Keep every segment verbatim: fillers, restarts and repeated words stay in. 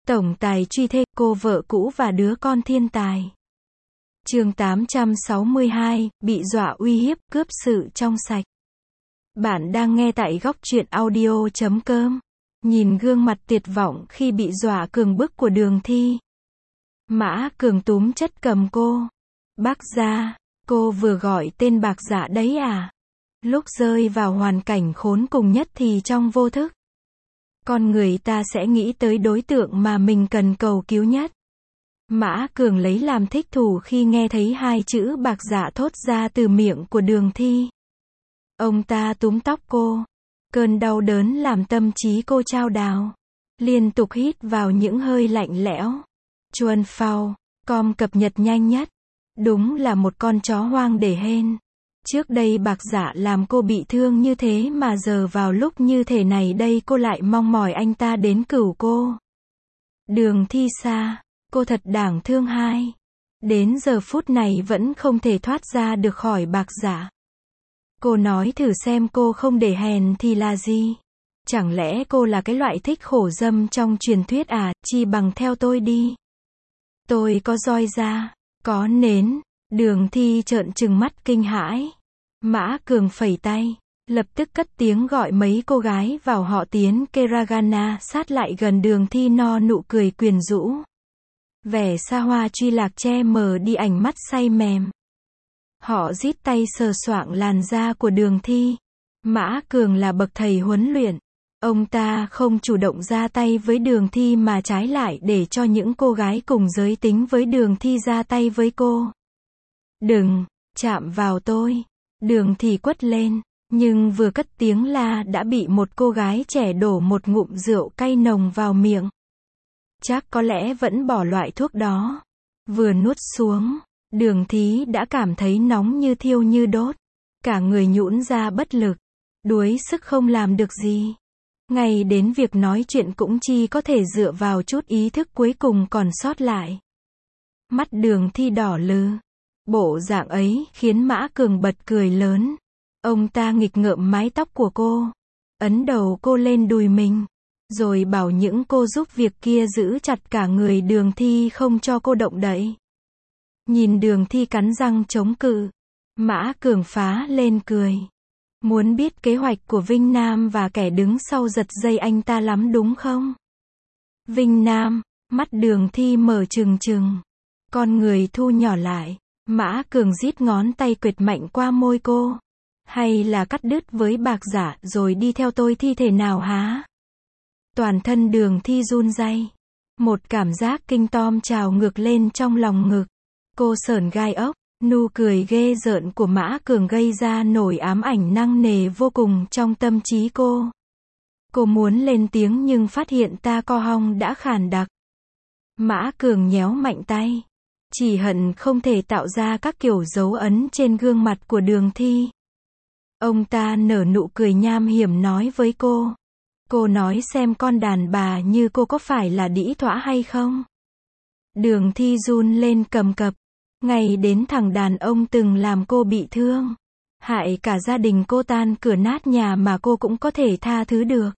Tổng tài truy thê, cô vợ cũ và đứa con thiên tài. Chương tám trăm sáu mươi hai, bị dọa uy hiếp, cướp sự trong sạch. Bạn đang nghe tại góc truyện audio chấm com. Nhìn gương mặt tuyệt vọng khi bị dọa cường bức của Đường Thi. Mã Cường túm chất cầm cô. Bác gia, cô vừa gọi tên bạc dạ đấy à? Lúc rơi vào hoàn cảnh khốn cùng nhất thì trong vô thức, con người ta sẽ nghĩ tới đối tượng mà mình cần cầu cứu nhất. Mã Cường lấy làm thích thú khi nghe thấy hai chữ bạc dạ thốt ra từ miệng của Đường Thi. Ông ta túm tóc cô. Cơn đau đớn làm tâm trí cô chao đảo. Liên tục hít vào những hơi lạnh lẽo. Chuan phao, com cập nhật nhanh nhất. Đúng là một con chó hoang để hên. Trước đây bạc dạ làm cô bị thương như thế mà giờ vào lúc như thế này đây cô lại mong mỏi anh ta đến cứu cô. Đường Thi xa, cô thật đáng thương hai. Đến giờ phút này vẫn không thể thoát ra được khỏi bạc dạ. Cô nói thử xem cô không để hèn thì là gì? Chẳng lẽ cô là cái loại thích khổ dâm trong truyền thuyết à? Chi bằng theo tôi đi. Tôi có roi da, có nến. Đường Thi trợn trừng mắt kinh hãi. Mã Cường phẩy tay, lập tức cất tiếng gọi mấy cô gái vào họ tiến Keragana sát lại gần Đường Thi, no nụ cười quyến rũ. Vẻ xa hoa truy lạc che mờ đi ánh mắt say mềm. Họ rít tay sờ soạng làn da của Đường Thi. Mã Cường là bậc thầy huấn luyện. Ông ta không chủ động ra tay với Đường Thi mà trái lại để cho những cô gái cùng giới tính với Đường Thi ra tay với cô. Đừng, chạm vào tôi. Đường Thi quất lên, nhưng vừa cất tiếng la đã bị một cô gái trẻ đổ một ngụm rượu cay nồng vào miệng. Chắc có lẽ vẫn bỏ loại thuốc đó. Vừa nuốt xuống, Đường Thi đã cảm thấy nóng như thiêu như đốt. Cả người nhũn ra bất lực, đuối sức không làm được gì. Ngay đến việc nói chuyện cũng chỉ có thể dựa vào chút ý thức cuối cùng còn sót lại. Mắt Đường Thi đỏ lừ. Bộ dạng ấy khiến Mã Cường bật cười lớn. Ông ta nghịch ngợm mái tóc của cô, ấn đầu cô lên đùi mình, rồi bảo những cô giúp việc kia giữ chặt cả người Đường Thi không cho cô động đậy. Nhìn Đường Thi cắn răng chống cự, Mã Cường phá lên cười. Muốn biết kế hoạch của Vinh Nam và kẻ đứng sau giật dây anh ta lắm đúng không? Vinh Nam, mắt Đường Thi mở trừng trừng, con người thu nhỏ lại. Mã Cường rít ngón tay quệt mạnh qua môi cô. Hay là cắt đứt với bạc dạ rồi đi theo tôi thi thể nào hả? Toàn thân Đường Thi run rẩy. Một cảm giác kinh tởm trào ngược lên trong lòng ngực. Cô sởn gai ốc. Nụ cười ghê rợn của Mã Cường gây ra nỗi ám ảnh nặng nề vô cùng trong tâm trí cô. Cô muốn lên tiếng nhưng phát hiện ta co họng đã khàn đặc. Mã Cường nhéo mạnh tay. Chỉ hận không thể tạo ra các kiểu dấu ấn trên gương mặt của Đường Thi. Ông ta nở nụ cười nham hiểm nói với cô. Cô nói xem con đàn bà như cô có phải là đĩ thỏa hay không? Đường Thi run lên cầm cập. Ngay đến thằng đàn ông từng làm cô bị thương, hại cả gia đình cô tan cửa nát nhà mà cô cũng có thể tha thứ được.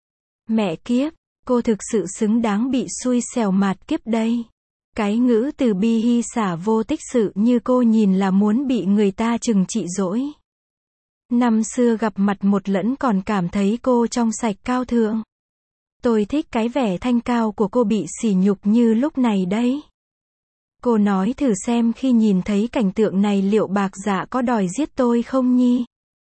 Mẹ kiếp, cô thực sự xứng đáng bị xui xẻo mạt kiếp đây. Cái ngữ từ bi hy xả vô tích sự như cô nhìn là muốn bị người ta trừng trị dỗi. Năm xưa gặp mặt một lẫn còn cảm thấy cô trong sạch cao thượng. Tôi thích cái vẻ thanh cao của cô bị sỉ nhục như lúc này đấy. Cô nói thử xem khi nhìn thấy cảnh tượng này liệu bạc dạ có đòi giết tôi không nhi?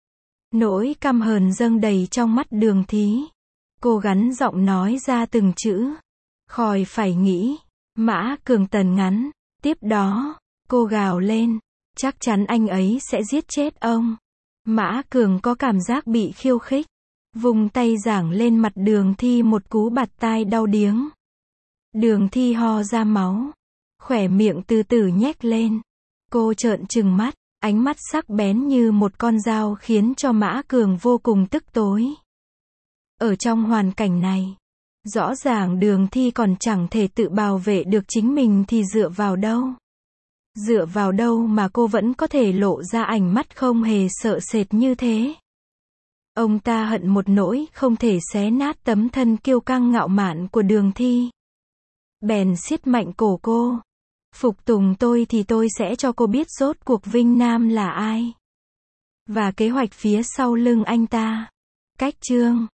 Nỗi căm hờn dâng đầy trong mắt Đường Thi. Cô gắn giọng nói ra từng chữ. Khỏi phải nghĩ. Mã Cường tần ngắn. Tiếp đó, cô gào lên. Chắc chắn anh ấy sẽ giết chết ông. Mã Cường có cảm giác bị khiêu khích. Vùng tay giảng lên mặt Đường Thi một cú bạt tai đau điếng. Đường Thi ho ra máu. Khỏe miệng từ từ nhếch lên. Cô trợn trừng mắt. Ánh mắt sắc bén như một con dao khiến cho Mã Cường vô cùng tức tối. Ở trong hoàn cảnh này, rõ ràng Đường Thi còn chẳng thể tự bảo vệ được chính mình thì dựa vào đâu? Dựa vào đâu mà cô vẫn có thể lộ ra ánh mắt không hề sợ sệt như thế? Ông ta hận một nỗi không thể xé nát tấm thân kiêu căng ngạo mạn của Đường Thi. bèn siết mạnh cổ cô. Phục tùng tôi thì tôi sẽ cho cô biết rốt cuộc Vinh Nam là ai. Và kế hoạch phía sau lưng anh ta. Cách chương